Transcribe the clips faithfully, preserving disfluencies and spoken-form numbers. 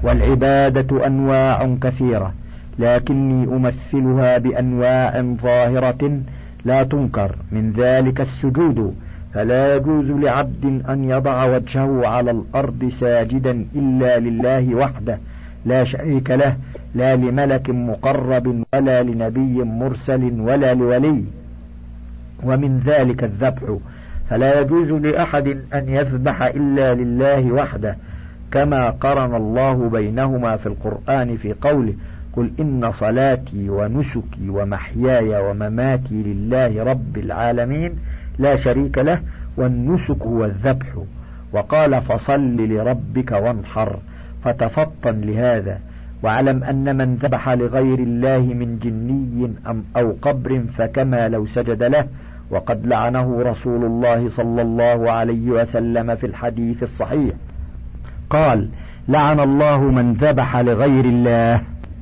والعبادة أنواع كثيرة، لكني أمثلها بأنواع ظاهرة لا تنكر، من ذلك السجود، فلا يجوز لعبد أن يضع وجهه على الأرض ساجدا إلا لله وحده لا شريك له، لا لملك مقرب ولا لنبي مرسل ولا لولي. ومن ذلك الذبح، فلا يجوز لأحد أن يذبح إلا لله وحده، كما قرن الله بينهما في القرآن في قوله: قل إن صلاتي ونسكي ومحياي ومماتي لله رب العالمين لا شريك له، والنسك هو الذبح. وقال: فصل لربك وانحر، فتفطن لهذا. واعلم أن من ذبح لغير الله من جني أم أو قبر فكما لو سجد له، وقد لعنه رسول الله صلى الله عليه وسلم في الحديث الصحيح، قال: لعن الله من ذبح لغير الله.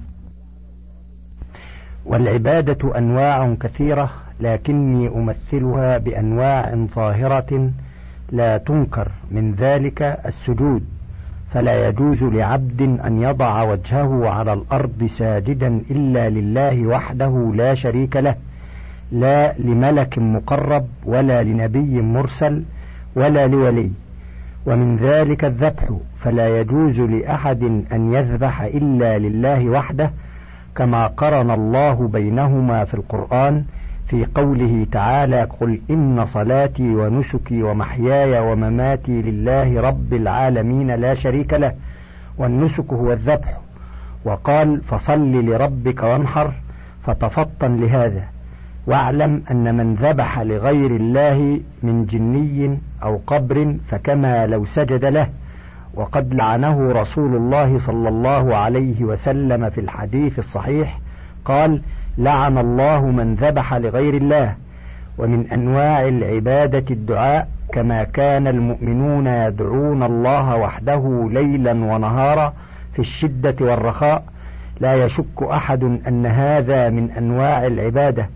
والعبادة أنواع كثيرة، لكني أمثلها بأنواع ظاهرة لا تنكر، من ذلك السجود، فلا يجوز لعبد أن يضع وجهه على الأرض ساجدا إلا لله وحده لا شريك له، لا لملك مقرب ولا لنبي مرسل ولا لولي. ومن ذلك الذبح، فلا يجوز لأحد أن يذبح إلا لله وحده، كما قرن الله بينهما في القرآن في قوله تعالى: قل إن صلاتي ونسكي ومحياي ومماتي لله رب العالمين لا شريك له، والنسك هو الذبح. وقال: فصل لربك وانحر، فتفطن لهذا. واعلم أن من ذبح لغير الله من جني أو قبر فكما لو سجد له، وقد لعنه رسول الله صلى الله عليه وسلم في الحديث الصحيح، قال: لعن الله من ذبح لغير الله. ومن أنواع العبادة الدعاء، كما كان المؤمنون يدعون الله وحده ليلا ونهارا في الشدة والرخاء، لا يشك أحد أن هذا من أنواع العبادة.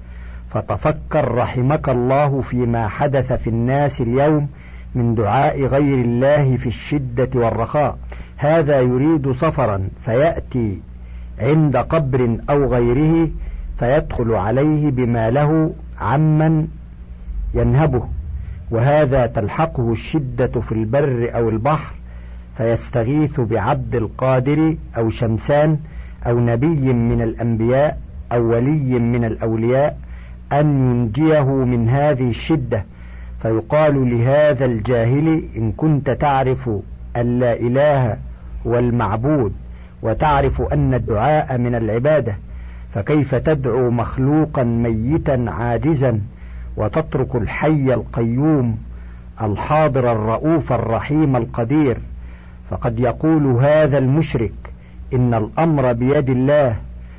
فتفكر رحمك الله فيما حدث في الناس اليوم من دعاء غير الله في الشدة والرخاء. هذا يريد سفرا فيأتي عند قبر أو غيره فيدخل عليه بما له عمن ينهبه، وهذا تلحقه الشدة في البر أو البحر، فيستغيث بعبد القادر أو شمسان أو نبي من الأنبياء أو ولي من الأولياء أن ينجيه من هذه الشدة. فيقال لهذا الجاهل: إن كنت تعرف أن لا إله هو المعبود وتعرف أن الدعاء من العبادة، فكيف تدعو مخلوقا ميتا عاجزا وتترك الحي القيوم الحاضر الرؤوف الرحيم القدير؟ فقد يقول هذا المشرك: إن الأمر بيد الله،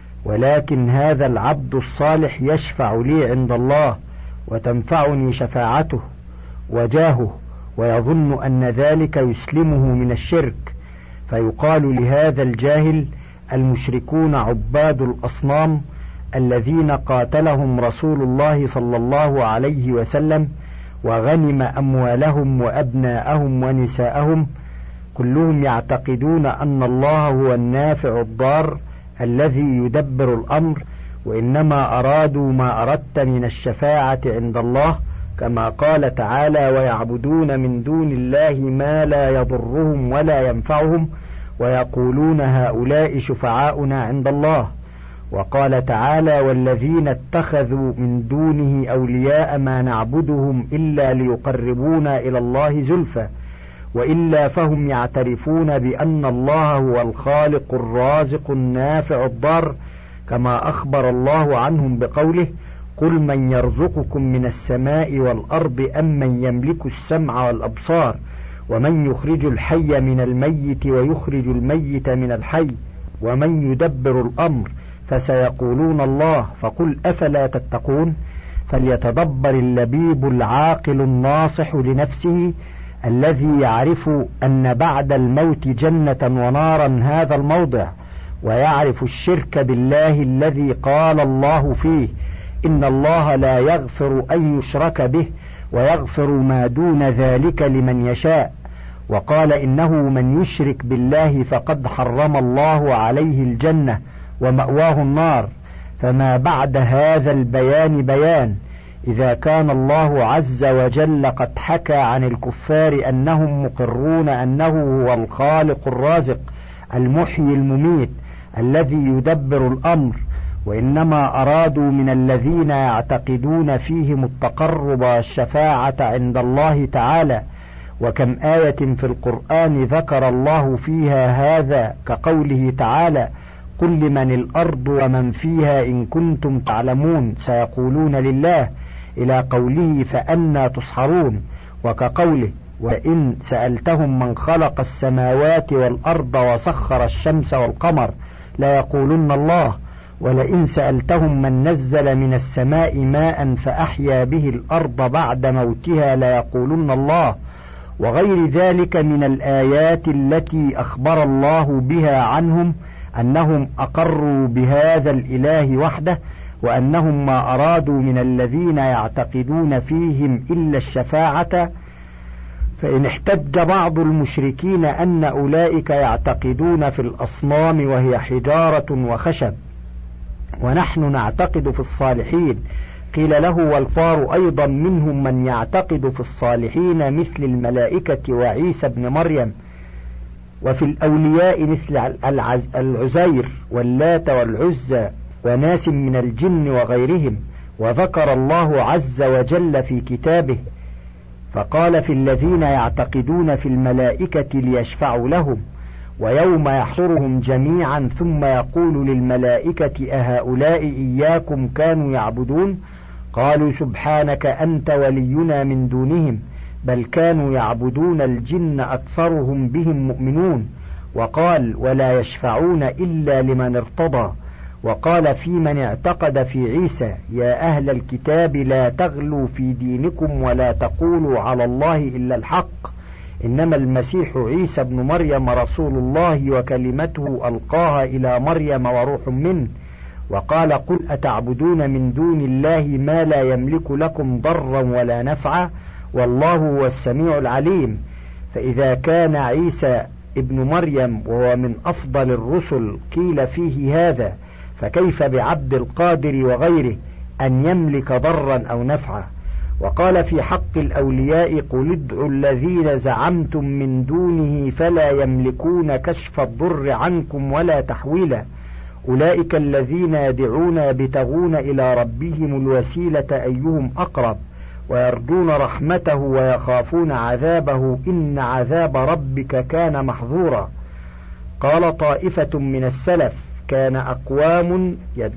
ولكن هذا العبد الصالح يشفع لي عند الله وتنفعني شفاعته وجاهه، ويظن أن ذلك يسلمه من الشرك. فيقال لهذا الجاهل: المشركون عباد الأصنام الذين قاتلهم رسول الله صلى الله عليه وسلم وغنم أموالهم وأبناءهم ونساءهم، كلهم يعتقدون أن الله هو النافع الضار الذي يدبر الأمر، وإنما أرادوا ما أردت من الشفاعة عند الله، كما قال تعالى: ويعبدون من دون الله ما لا يضرهم ولا ينفعهم ويقولون هؤلاء شفعاؤنا عند الله. وقال تعالى: والذين اتخذوا من دونه أولياء ما نعبدهم إلا ليقربونا إلى الله زلفى، وإلا فهم يعترفون بأن الله هو الخالق الرازق النافع الضار، كما أخبر الله عنهم بقوله: قل من يرزقكم من السماء والأرض أم من يملك السمع والأبصار ومن يخرج الحي من الميت ويخرج الميت من الحي ومن يدبر الأمر، فسيقولون الله، فقل أفلا تتقون. فليتدبر اللبيب العاقل الناصح لنفسه الذي يعرف أن بعد الموت جنة ونارا هذا الموضع، ويعرف الشرك بالله الذي قال الله فيه: إن الله لا يغفر أن يشرك به ويغفر ما دون ذلك لمن يشاء. وقال إنه من يشرك بالله فقد حرم الله عليه الجنة ومأواه النار. فما بعد هذا البيان بيان. إذا كان الله عز وجل قد حكى عن الكفار أنهم مقرون أنه هو الخالق الرازق المحيي المميت الذي يدبر الأمر، وإنما أرادوا من الذين يعتقدون فيهم التقرب والشفاعة عند الله تعالى. وكم آية في القرآن ذكر الله فيها هذا، كقوله تعالى: قل لمن الأرض ومن فيها إن كنتم تعلمون سيقولون لله، إلى قوله فأنى تسحرون، وكقوله: وإن سألتهم من خلق السماوات والأرض وسخر الشمس والقمر ليقولن الله، ولئن سألتهم من نزل من السماء ماء فأحيا به الأرض بعد موتها ليقولن الله، وغير ذلك من الآيات التي أخبر الله بها عنهم أنهم أقروا بهذا الإله وحده، وأنهم ما أرادوا من الذين يعتقدون فيهم إلا الشفاعة. فإن احتج بعض المشركين أن أولئك يعتقدون في الأصنام وهي حجارة وخشب، ونحن نعتقد في الصالحين، قيل له: والفار أيضا منهم من يعتقد في الصالحين مثل الملائكة وعيسى بن مريم، وفي الأولياء مثل العزير واللات والعزى وناس من الجن وغيرهم. وذكر الله عز وجل في كتابه فقال: في الذين يعتقدون في الملائكة ليشفعوا لهم، ويوم يحشرهم جميعا ثم يقول للملائكة أهؤلاء إياكم كانوا يعبدون؟ قالوا سبحانك أنت ولينا من دونهم بل كانوا يعبدون الجن أكثرهم بهم مؤمنون. وقال: ولا يشفعون إلا لمن ارتضى. وقال في من اعتقد في عيسى: يا أهل الكتاب لا تغلوا في دينكم ولا تقولوا على الله إلا الحق، إنما المسيح عيسى بن مريم رسول الله وكلمته ألقاها إلى مريم وروح منه. وقال: قل أتعبدون من دون الله ما لا يملك لكم ضرا ولا نفعا والله هو السميع العليم. فإذا كان عيسى ابن مريم وهو من أفضل الرسل قيل فيه هذا، فكيف بعبد القادر وغيره أن يملك ضرا أو نفعا؟ وقال في حق الأولياء: قل ادعوا الذين زعمتم من دونه فلا يملكون كشف الضر عنكم ولا تحويلا، أولئك الذين يدعون يبتغون إلى ربهم الوسيلة أيهم أقرب ويرجون رحمته ويخافون عذابه إن عذاب ربك كان محظورا. قال طائفة من السلف: كان أقوام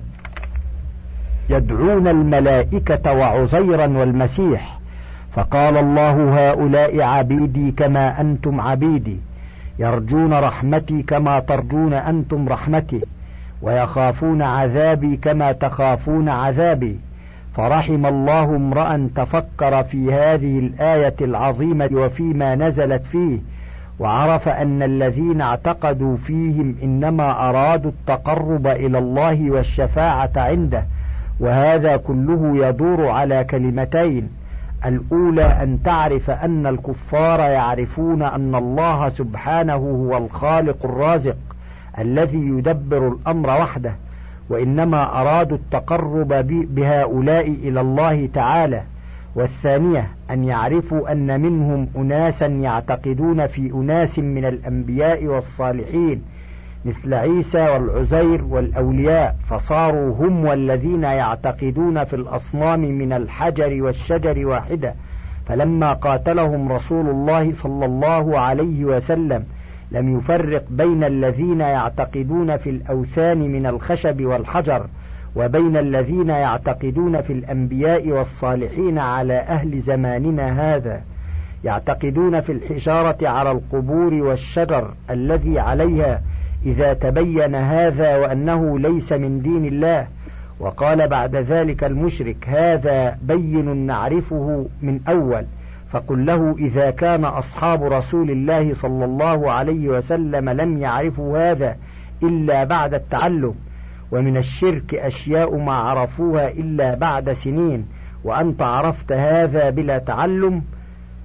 يدعون الملائكة وعزيرا والمسيح، فقال الله: هؤلاء عبيدي كما أنتم عبيدي، يرجون رحمتي كما ترجون أنتم رحمتي، ويخافون عذابي كما تخافون عذابي. فرحم الله امرأ تفكر في هذه الآية العظيمة وفيما نزلت فيه، وعرف أن الذين اعتقدوا فيهم إنما أرادوا التقرب إلى الله والشفاعة عنده، وهذا كله يدور على كلمتين: الأولى أن تعرف أن الكفار يعرفون أن الله سبحانه هو الخالق الرازق الذي يدبر الأمر وحده، وإنما أرادوا التقرب بهؤلاء إلى الله تعالى. والثانية أن يعرفوا أن منهم أناسا يعتقدون في أناس من الأنبياء والصالحين مثل عيسى والعزير والأولياء، فصاروا هم والذين يعتقدون في الأصنام من الحجر والشجر واحدة. فلما قاتلهم رسول الله صلى الله عليه وسلم لم يفرق بين الذين يعتقدون في الأوثان من الخشب والحجر وبين الذين يعتقدون في الأنبياء والصالحين على أهل زماننا هذا. يعتقدون في الحجارة على القبور والشجر الذي عليها إذا تبين هذا وأنه ليس من دين الله. وقال بعد ذلك المشرك: هذا بين نعرفه من أول. فقل له: إذا كان أصحاب رسول الله صلى الله عليه وسلم لم يعرفوا هذا إلا بعد التعلم، ومن الشرك أشياء ما عرفوها إلا بعد سنين، وأنت عرفت هذا بلا تعلم.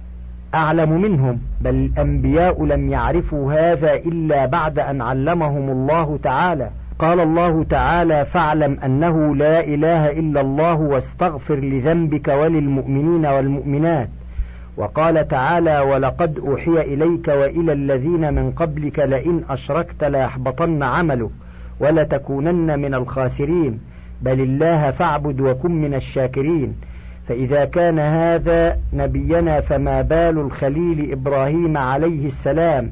أعلم منهم، بل الأنبياء لم يعرفوا هذا إلا بعد أن علمهم الله تعالى. قال الله تعالى: فاعلم أنه لا إله إلا الله واستغفر لذنبك وللمؤمنين والمؤمنات. وقال تعالى: ولقد أوحي إليك وإلى الذين من قبلك لئن أشركت ليحبطن عملك ولتكونن من الخاسرين، بل الله فاعبد وكن من الشاكرين. فإذا كان هذا نبينا فما بال الخليل إبراهيم عليه السلام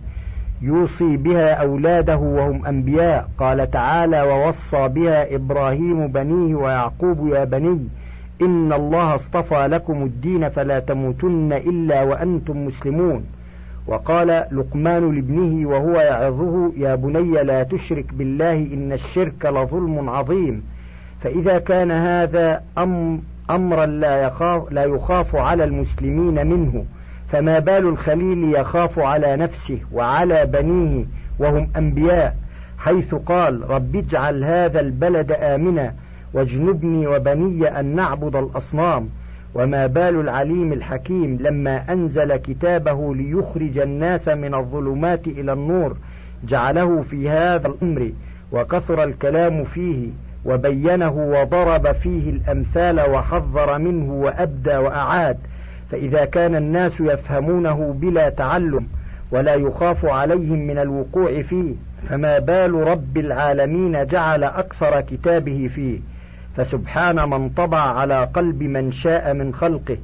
يوصي بها أولاده وهم أنبياء؟ قال تعالى: ووصى بها إبراهيم بنيه ويعقوب يا بني إن الله اصطفى لكم الدين فلا تموتن إلا وأنتم مسلمون. وقال لقمان لابنه وهو يعظه: يا بني لا تشرك بالله إن الشرك لظلم عظيم. فإذا كان هذا أم أمرا لا يخاف, لا يخاف على المسلمين منه، فما بال الخليل يخاف على نفسه وعلى بنيه وهم أنبياء، حيث قال: رب اجعل هذا البلد آمنا واجنبني وبني أن نعبد الأصنام. وما بال العليم الحكيم لما أنزل كتابه ليخرج الناس من الظلمات إلى النور جعله في هذا الأمر وكثر الكلام فيه وبينه وضرب فيه الأمثال وحذر منه وأبدى وأعاد. فإذا كان الناس يفهمونه بلا تعلم ولا يخاف عليهم من الوقوع فيه، فما بال رب العالمين جعل أكثر كتابه فيه. فسبحان من طبع على قلب من شاء من خلقه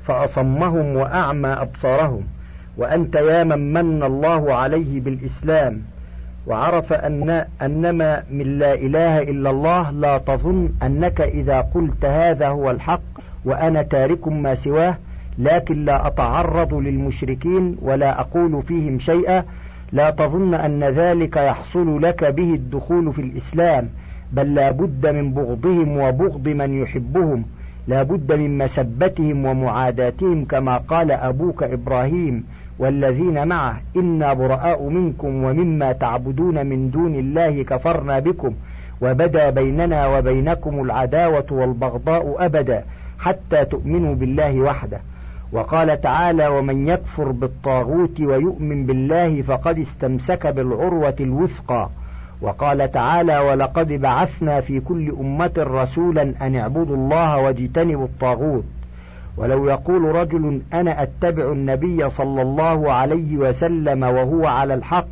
فأصمهم وأعمى أبصارهم. وأنت يا من من الله عليه بالإسلام وعرف أن أنما من لا إله إلا الله، لا تظن أنك إذا قلت هذا هو الحق وأنا تارك ما سواه، لكن لا أتعرض للمشركين ولا أقول فيهم شيئا، لا تظن أن ذلك يحصل لك به الدخول في الإسلام، بل لا بد من بغضهم وبغض من يحبهم، لا بد من مسبتهم ومعاداتهم، كما قال أبوك إبراهيم والذين معه: إنا براء منكم ومما تعبدون من دون الله كفرنا بكم وبدا بيننا وبينكم العداوة والبغضاء أبدا حتى تؤمنوا بالله وحده. وقال تعالى: ومن يكفر بالطاغوت ويؤمن بالله فقد استمسك بالعروة الوثقى. وقال تعالى: ولقد بعثنا في كل أمة رسولا أن اعبدوا الله واجتنبوا الطاغوت. ولو يقول رجل: أنا أتبع النبي صلى الله عليه وسلم وهو على الحق،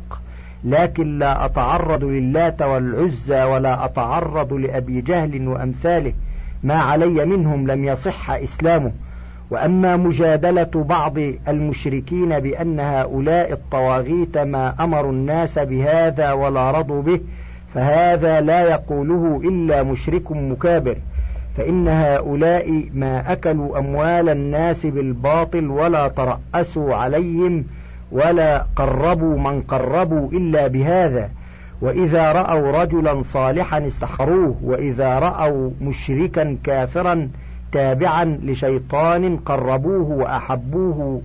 لكن لا أتعرض للات والعزى ولا أتعرض لأبي جهل وأمثاله، ما علي منهم، لم يصح إسلامه. وأما مجادلة بعض المشركين بأن هؤلاء الطواغيت ما أمروا الناس بهذا ولا رضوا به، فهذا لا يقوله إلا مشرك مكابر، فإن هؤلاء ما أكلوا أموال الناس بالباطل ولا ترأسوا عليهم ولا قربوا من قربوا إلا بهذا. وإذا رأوا رجلا صالحا استحقروه، وإذا رأوا مشركا كافرا تابعا لشيطان قربوه وأحبوه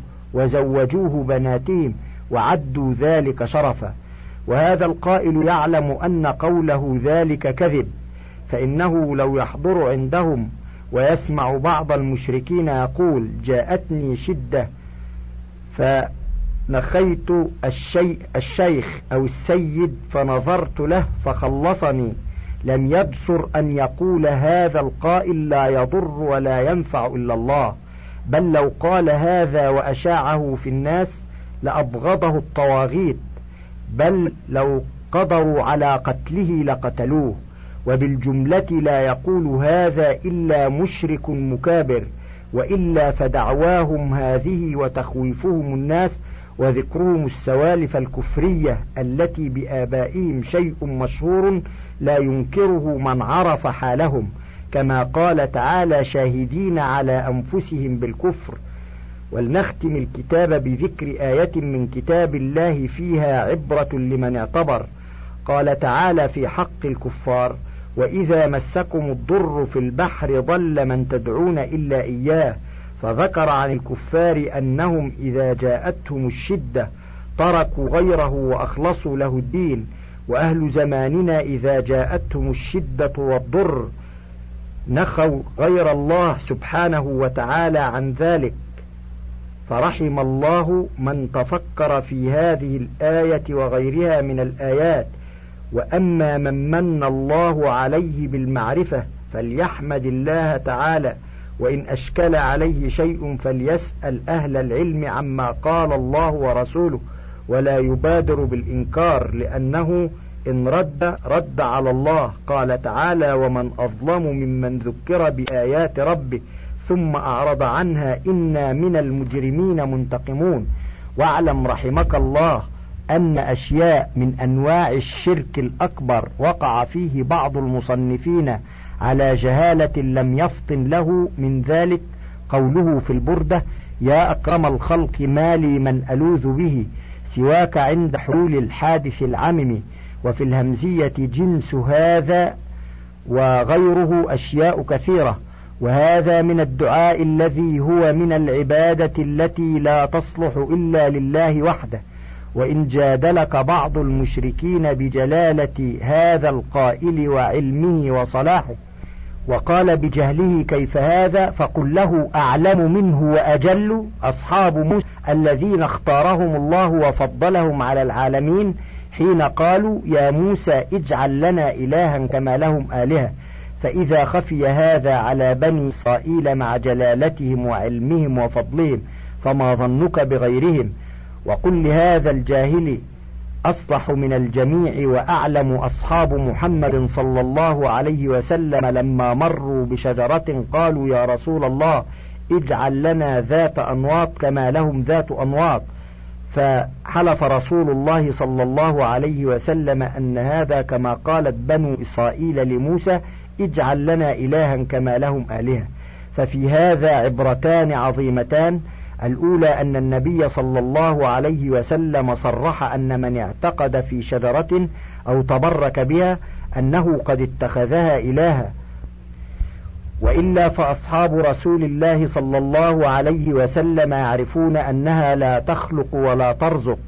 وزوجوه بناتهم وعدوا ذلك شرفا. وهذا القائل يعلم أن قوله ذلك كذب، فإنه لو يحضر عندهم ويسمع بعض المشركين يقول: جاءتني شدة فنخيت الشيء الشيخ أو السيد فنظرت له فخلصني، لم يبصر أن يقول هذا القائل لا يضر ولا ينفع إلا الله، بل لو قال هذا وأشاعه في الناس لأبغضه الطواغيت، بل لو قدروا على قتله لقتلوه. وبالجملة لا يقول هذا إلا مشرك مكابر، وإلا فدعواهم هذه وتخويفهم الناس وذكرهم السوالف الكفرية التي بآبائهم شيء مشهور لا ينكره من عرف حالهم، كما قال تعالى: شاهدين على أنفسهم بالكفر. ولنختم الكتاب بذكر آية من كتاب الله فيها عبرة لمن اعتبر. قال تعالى في حق الكفار: وإذا مسكم الضر في البحر ضل من تدعون إلا إياه. فذكر عن الكفار أنهم إذا جاءتهم الشدة تركوا غيره وأخلصوا له الدين، وأهل زماننا إذا جاءتهم الشدة والضر نخوا غير الله سبحانه وتعالى عن ذلك. فرحم الله من تفكر في هذه الآية وغيرها من الآيات. وأما من من الله عليه بالمعرفة فليحمد الله تعالى، وإن أشكل عليه شيء فليسأل أهل العلم عما قال الله ورسوله، ولا يبادر بالإنكار، لأنه إن رد رد على الله. قال تعالى: ومن أظلم ممن ذكر بآيات ربه ثم أعرض عنها إنا من المجرمين منتقمون. واعلم رحمك الله أن أشياء من أنواع الشرك الأكبر وقع فيه بعض المصنفين على جهالة لم يفطن له من ذلك قوله في البردة: يا أكرم الخلق ما لي من ألوذ به سواك عند حلول الحادث العمم. وفي الهمزية جنس هذا وغيره أشياء كثيرة، وهذا من الدعاء الذي هو من العبادة التي لا تصلح إلا لله وحده. وإن جادلك بعض المشركين بجلالة هذا القائل وعلمه وصلاحه وقال بجهله كيف هذا، فقل له: أعلم منه وأجل أصحاب موسى الذين اختارهم الله وفضلهم على العالمين حين قالوا: يا موسى اجعل لنا إلها كما لهم آلهة. فإذا خفي هذا على بني إسرائيل مع جلالتهم وعلمهم وفضلهم فما ظنك بغيرهم؟ وقل لهذا الجاهل أصلح من الجميع وأعلم أصحاب محمد صلى الله عليه وسلم لما مروا بشجرة قالوا: يا رسول الله اجعل لنا ذات أنواط كما لهم ذات أنواط. فحلف رسول الله صلى الله عليه وسلم أن هذا كما قالت بنو إسرائيل لموسى: اجعل لنا إلها كما لهم آلهة. ففي هذا عبرتان عظيمتان: الأولى أن النبي صلى الله عليه وسلم صرح أن من اعتقد في شجرة أو تبرك بها أنه قد اتخذها إلها، وإلا فأصحاب رسول الله صلى الله عليه وسلم يعرفون أنها لا تخلق ولا ترزق،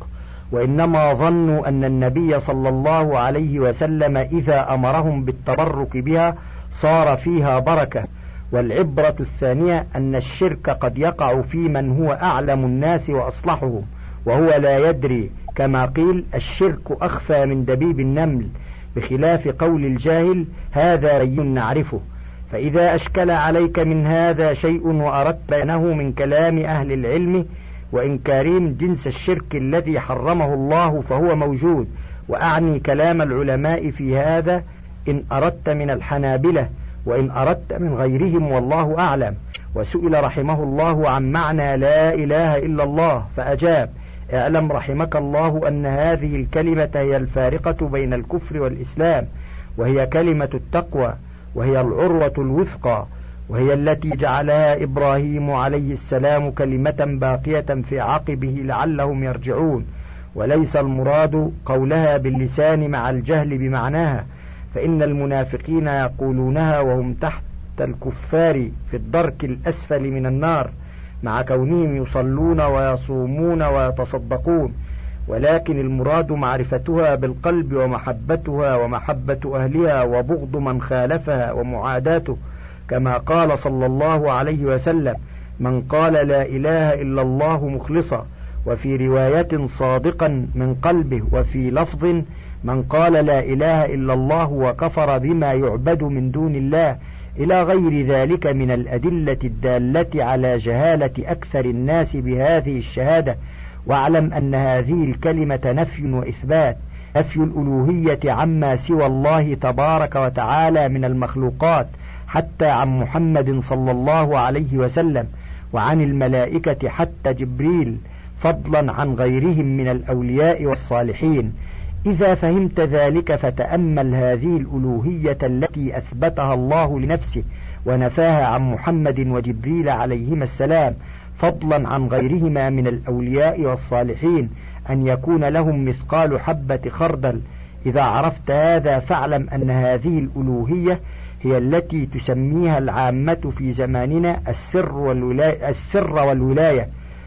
وإنما ظنوا أن النبي صلى الله عليه وسلم إذا أمرهم بالتبرك بها صار فيها بركة. والعبرة الثانية أن الشرك قد يقع في من هو أعلم الناس وأصلحهم وهو لا يدري، كما قيل: الشرك أخفى من دبيب النمل، بخلاف قول الجاهل: هذا بين نعرفه. فإذا أشكل عليك من هذا شيء وأردت بيانه من كلام أهل العلم وإنكارهم جنس الشرك الذي حرمه الله فهو موجود، وأعني كلام العلماء في هذا إن أردت من الحنابلة وإن أردت من غيرهم والله أعلم. وسئل رحمه الله عن معنى لا إله إلا الله فأجاب: اعلم رحمك الله أن هذه الكلمة هي الفارقة بين الكفر والإسلام، وهي كلمة التقوى، وهي العروة الوثقى، وهي التي جعلها إبراهيم عليه السلام كلمة باقية في عقبه لعلهم يرجعون، وليس المراد قولها باللسان مع الجهل بمعناها، فإن المنافقين يقولونها وهم تحت الكفار في الدرك الأسفل من النار، مع كونهم يصلون ويصومون ويتصدقون، ولكن المراد معرفتها بالقلب ومحبتها ومحبة أهلها وبغض من خالفها ومعاداته، كما قال صلى الله عليه وسلم: من قال لا إله إلا الله مخلصا، وفي رواية صادقا من قلبه، وفي لفظ: من قال لا إله إلا الله وكفر بما يعبد من دون الله، إلى غير ذلك من الأدلة الدالة على جهالة أكثر الناس بهذه الشهادة. واعلم أن هذه الكلمة نفي وإثبات، نفي الألوهية عما سوى الله تبارك وتعالى من المخلوقات، حتى عن محمد صلى الله عليه وسلم، وعن الملائكة حتى جبريل، فضلا عن غيرهم من الأولياء والصالحين. إذا فهمت ذلك فتأمل هذه الألوهية التي أثبتها الله لنفسه ونفاها عن محمد وجبريل عليهما السلام، فضلا عن غيرهما من الأولياء والصالحين، أن يكون لهم مثقال حبة خردل. إذا عرفت هذا فاعلم أن هذه الألوهية هي التي تسميها العامة في زماننا السر والولاية, السر والولاية.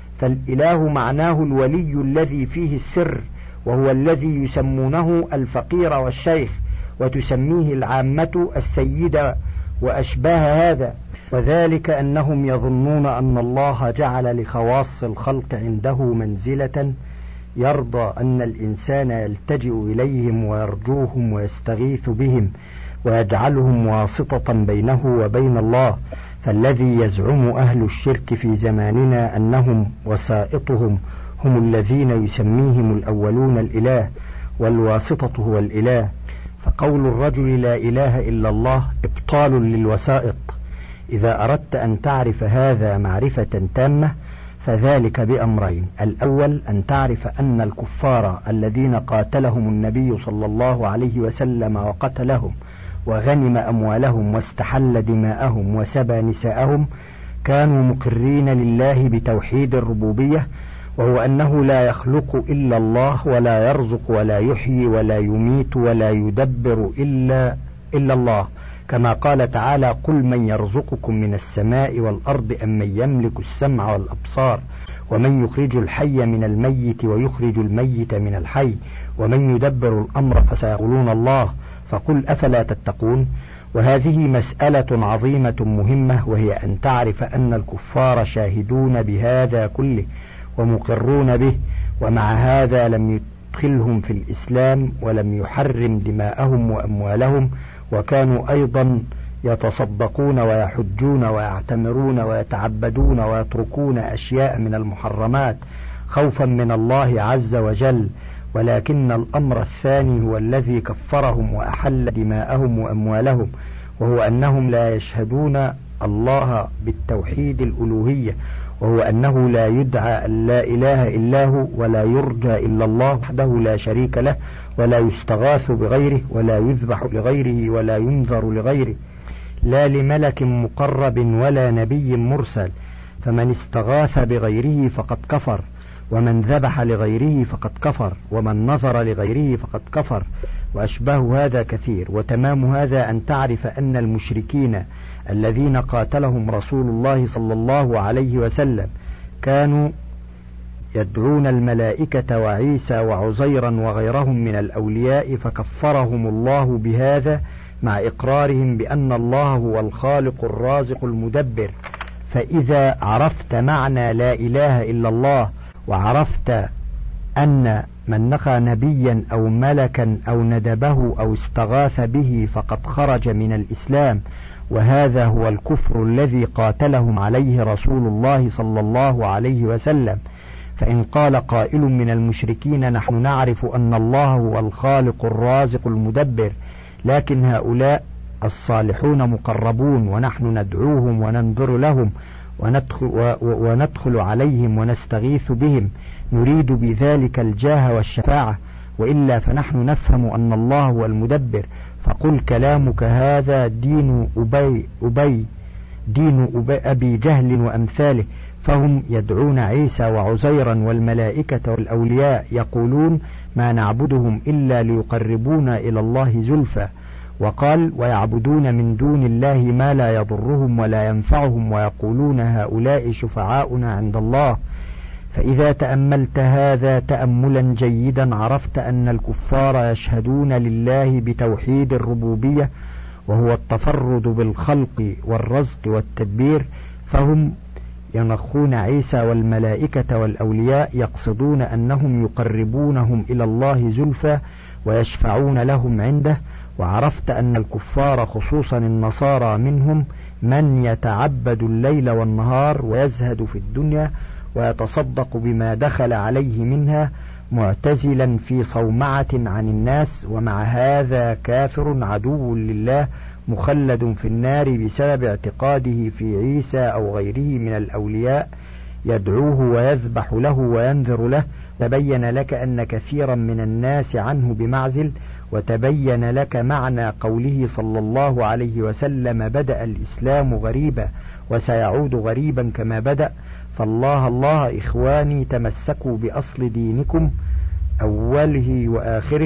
فالإله معناه الولي الذي فيه السر، وهو الذي يسمونه الفقير والشيخ، وتسميه العامة السيدة وأشباه هذا. وذلك أنهم يظنون أن الله جعل لخواص الخلق عنده منزلة يرضى أن الإنسان يلتجئ إليهم ويرجوهم ويستغيث بهم ويجعلهم واسطة بينه وبين الله. فالذي يزعم أهل الشرك في زماننا أنهم وسائطهم هم الذين يسميهم الأولون الإله، والواسطة هو الإله. فقول الرجل لا إله إلا الله إبطال للوسائط. إذا أردت أن تعرف هذا معرفة تامة فذلك بأمرين: الأول أن تعرف أن الكفار الذين قاتلهم النبي صلى الله عليه وسلم وقتلهم وغنم أموالهم واستحل دماءهم وسبى نساءهم كانوا مقرين لله بتوحيد الربوبية، وهو أنه لا يخلق إلا الله ولا يرزق ولا يحيي ولا يميت ولا يدبر إلا, إلا الله، كما قال تعالى: قل من يرزقكم من السماء والأرض أم من يملك السمع والأبصار ومن يخرج الحي من الميت ويخرج الميت من الحي ومن يدبر الأمر فسيقولون الله، فقل أفلا تتقون. وهذه مسألة عظيمة مهمة، وهي أن تعرف أن الكفار شاهدون بهذا كله ومقرون به، ومع هذا لم يدخلهم في الإسلام ولم يحرم دماءهم وأموالهم، وكانوا أيضا يتصدقون ويحجون ويعتمرون ويتعبدون ويتركون أشياء من المحرمات خوفا من الله عز وجل. ولكن الأمر الثاني هو الذي كفرهم وأحل دماءهم وأموالهم، وهو أنهم لا يشهدون الله بالتوحيد الألوهية، وهو أنه لا يدعى أن لا إله إلا هو ولا يرجى إلا الله وحده لا شريك له، ولا يستغاث بغيره ولا يذبح لغيره ولا ينذر لغيره، لا لملك مقرب ولا نبي مرسل. فمن استغاث بغيره فقد كفر، ومن ذبح لغيره فقد كفر، ومن نظر لغيره فقد كفر، وأشباه هذا كثير. وتمام هذا أن تعرف أن المشركين الذين قاتلهم رسول الله صلى الله عليه وسلم كانوا يدعون الملائكة وعيسى وعزيرا وغيرهم من الأولياء، فكفرهم الله بهذا مع إقرارهم بأن الله هو الخالق الرازق المدبر. فإذا عرفت معنى لا إله إلا الله، وعرفت أن من نخى نبيا أو ملكا أو ندبه أو استغاث به فقد خرج من الإسلام، وهذا هو الكفر الذي قاتلهم عليه رسول الله صلى الله عليه وسلم. فإن قال قائل من المشركين: نحن نعرف أن الله هو الخالق الرازق المدبر، لكن هؤلاء الصالحون مقربون ونحن ندعوهم وننذر لهم وندخل, وندخل عليهم ونستغيث بهم، نريد بذلك الجاه والشفاعة، وإلا فنحن نفهم أن الله هو المدبر. فقل كلامك هذا دين أبي, أبي دين أبي, أبي جهل وأمثاله، فهم يدعون عيسى وعزيرا والملائكة والأولياء، يقولون: ما نعبدهم إلا ليقربونا إلى الله زلفى. وقال: ويعبدون من دون الله ما لا يضرهم ولا ينفعهم، ويقولون هؤلاء شفعاؤنا عند الله. فإذا تأملت هذا تأملا جيدا عرفت أن الكفار يشهدون لله بتوحيد الربوبية، وهو التفرد بالخلق والرزق والتدبير، فهم ينخون عيسى والملائكة والأولياء، يقصدون أنهم يقربونهم إلى الله زلفى ويشفعون لهم عنده. وعرفت أن الكفار خصوصا النصارى منهم من يتعبد الليل والنهار ويزهد في الدنيا ويتصدق بما دخل عليه منها، معتزلا في صومعة عن الناس، ومع هذا كافر عدو لله مخلد في النار بسبب اعتقاده في عيسى أو غيره من الأولياء، يدعوه ويذبح له وينذر له. تبين لك أن كثيرا من الناس عنه بمعزل، وتبين لك معنى قوله صلى الله عليه وسلم: بدأ الإسلام غريبا وسيعود غريبا كما بدأ. فالله الله إخواني، تمسكوا بأصل دينكم أوله وآخره،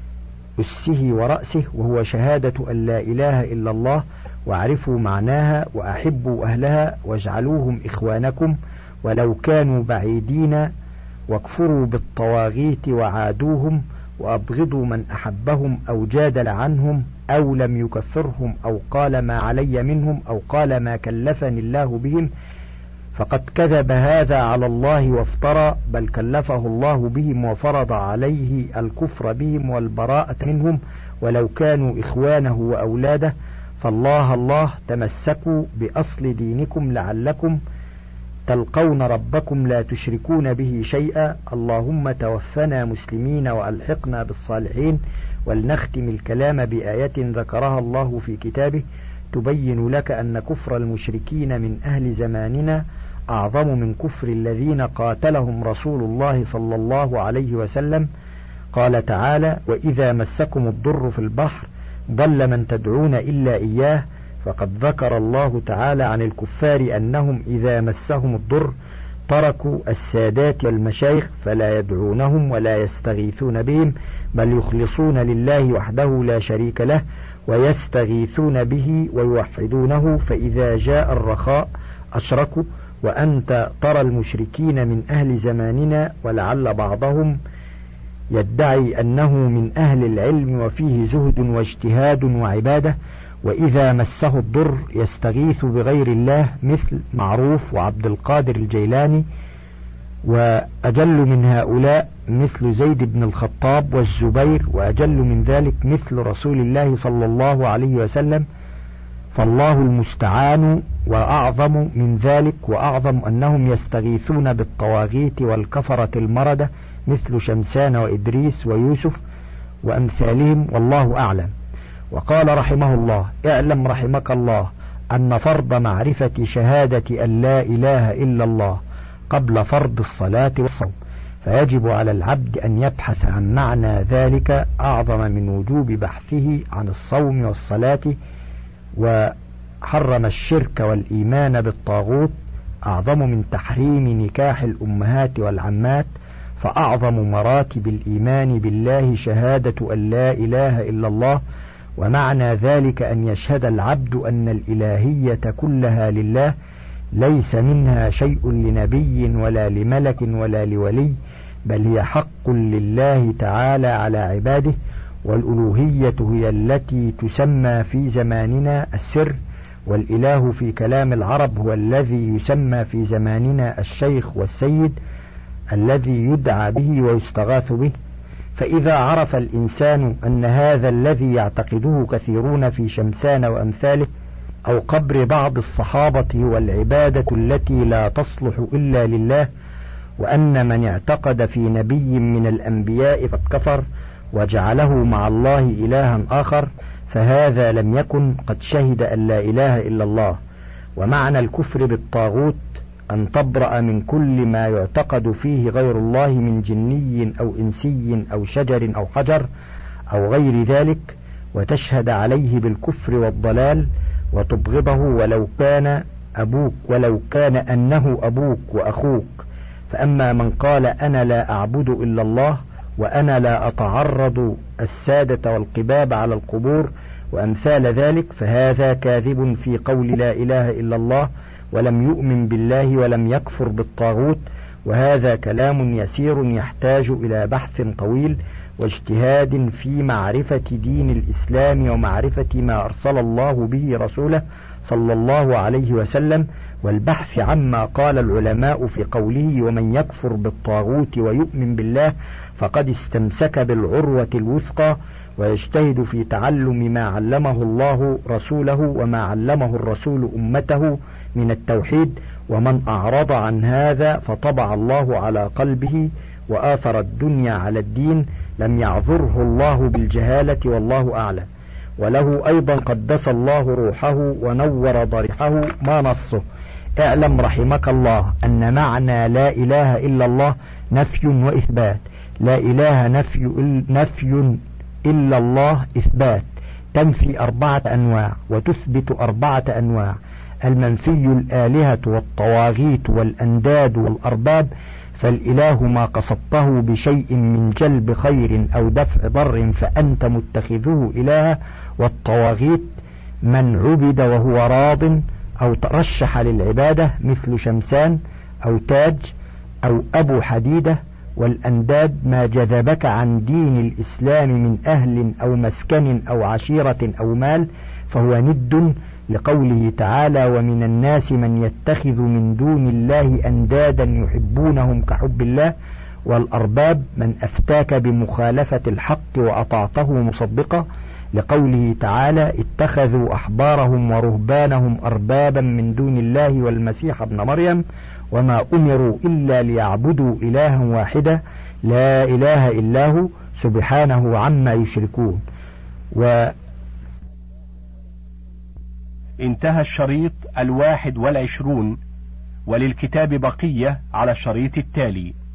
أسه ورأسه، وهو شهادة أن لا إله إلا الله، واعرفوا معناها وأحبوا أهلها واجعلوهم إخوانكم ولو كانوا بعيدين، واكفروا بالطواغيت وعادوهم وأبغضوا من أحبهم أو جادل عنهم أو لم يكفرهم أو قال ما علي منهم أو قال ما كلفني الله بهم فقد كذب هذا على الله وافترى، بل كلفه الله بهم وفرض عليه الكفر بهم والبراءة منهم ولو كانوا إخوانه وأولاده. فالله الله تمسكوا بأصل دينكم لعلكم تلقون ربكم لا تشركون به شيئا. اللهم توفنا مسلمين وألحقنا بالصالحين. ولنختم الكلام بآية ذكرها الله في كتابه تبين لك أن كفر المشركين من أهل زماننا أعظم من كفر الذين قاتلهم رسول الله صلى الله عليه وسلم. قال تعالى: وإذا مسكم الضر في البحر ضل من تدعون إلا إياه. فقد ذكر الله تعالى عن الكفار أنهم إذا مسهم الضر تركوا السادات والمشايخ فلا يدعونهم ولا يستغيثون بهم، بل يخلصون لله وحده لا شريك له ويستغيثون به ويوحدونه، فإذا جاء الرخاء أشركوا. وأنت ترى المشركين من أهل زماننا، ولعل بعضهم يدعي أنه من أهل العلم وفيه زهد واجتهاد وعبادة، وإذا مسه الضر يستغيث بغير الله مثل معروف وعبد القادر الجيلاني، وأجل من هؤلاء مثل زيد بن الخطاب والزبير، وأجل من ذلك مثل رسول الله صلى الله عليه وسلم. فالله المستعان. وأعظم من ذلك وأعظم أنهم يستغيثون بالطواغيت والكفرة المردة مثل شمسان وإدريس ويوسف وأمثالهم، والله أعلم. وقال رحمه الله: اعلم رحمك الله أن فرض معرفة شهادة أن لا إله إلا الله قبل فرض الصلاة والصوم، فيجب على العبد أن يبحث عن معنى ذلك أعظم من وجوب بحثه عن الصوم والصلاة. وحرم الشرك والإيمان بالطاغوت أعظم من تحريم نكاح الأمهات والعمات، فأعظم مراتب الإيمان بالله شهادة أن لا إله إلا الله. ومعنى ذلك أن يشهد العبد أن الإلهية كلها لله، ليس منها شيء لنبي ولا لملك ولا لولي، بل هي حق لله تعالى على عباده. والألوهية هي التي تسمى في زماننا السر، والإله في كلام العرب هو الذي يسمى في زماننا الشيخ والسيد الذي يدعى به ويستغاث به. فإذا عرف الإنسان أن هذا الذي يعتقده كثيرون في شمسان وأمثاله أو قبر بعض الصحابة هو العبادة التي لا تصلح إلا لله، وأن من اعتقد في نبي من الأنبياء قد كفر وجعله مع الله إلها آخر، فهذا لم يكن قد شهد أن لا إله إلا الله. ومعنى الكفر بالطاغوت أن تبرأ من كل ما يعتقد فيه غير الله من جني أو إنسي أو شجر أو حجر أو غير ذلك، وتشهد عليه بالكفر والضلال وتبغضه ولو كان أبوك ولو كان أنه أبوك وأخوك. فأما من قال أنا لا أعبد إلا الله وأنا لا أتعرض السادة والقباب على القبور وأمثال ذلك، فهذا كاذب في قول لا إله إلا الله، ولم يؤمن بالله ولم يكفر بالطاغوت. وهذا كلام يسير يحتاج إلى بحث طويل واجتهاد في معرفة دين الإسلام ومعرفة ما أرسل الله به رسوله صلى الله عليه وسلم، والبحث عما قال العلماء في قوله ومن يكفر بالطاغوت ويؤمن بالله فقد استمسك بالعروة الوثقى، ويجتهد في تعلم ما علمه الله رسوله وما علمه الرسول أمته من التوحيد. ومن أعرض عن هذا فطبع الله على قلبه وآثر الدنيا على الدين لم يعذره الله بالجهالة، والله أعلم. وله أيضا قدس الله روحه ونور ضريحه ما نصه. اعلم رحمك الله أن معنى لا إله إلا الله نفي وإثبات. لا إله نفي, نفي إلا الله إثبات، تنفي أربعة أنواع وتثبت أربعة أنواع: المنفي الآلهة والطواغيت والأنداد والأرباب، فالإله ما قصدته بشيء من جلب خير أو دفع ضر فأنت متخذه إلها. والطواغيت من عبد وهو راض أو ترشح للعبادة مثل شمسان أو تاج أو أبو حديدة والأنداد ما جذبك عن دين الإسلام من أهل أو مسكن أو عشيرة أو مال فهو ند لقوله تعالى ومن الناس من يتخذ من دون الله أندادا يحبونهم كحب الله. والأرباب من أفتاك بمخالفة الحق وأطعته مصدقة لقوله تعالى اتخذوا أحبارهم ورهبانهم أربابا من دون الله والمسيح ابن مريم وما أمروا إلا ليعبدوا إلها واحدا لا إله إلا هو سبحانه عما يشركون. و انتهى الشريط الواحد والعشرون، وللكتاب بقية على الشريط التالي.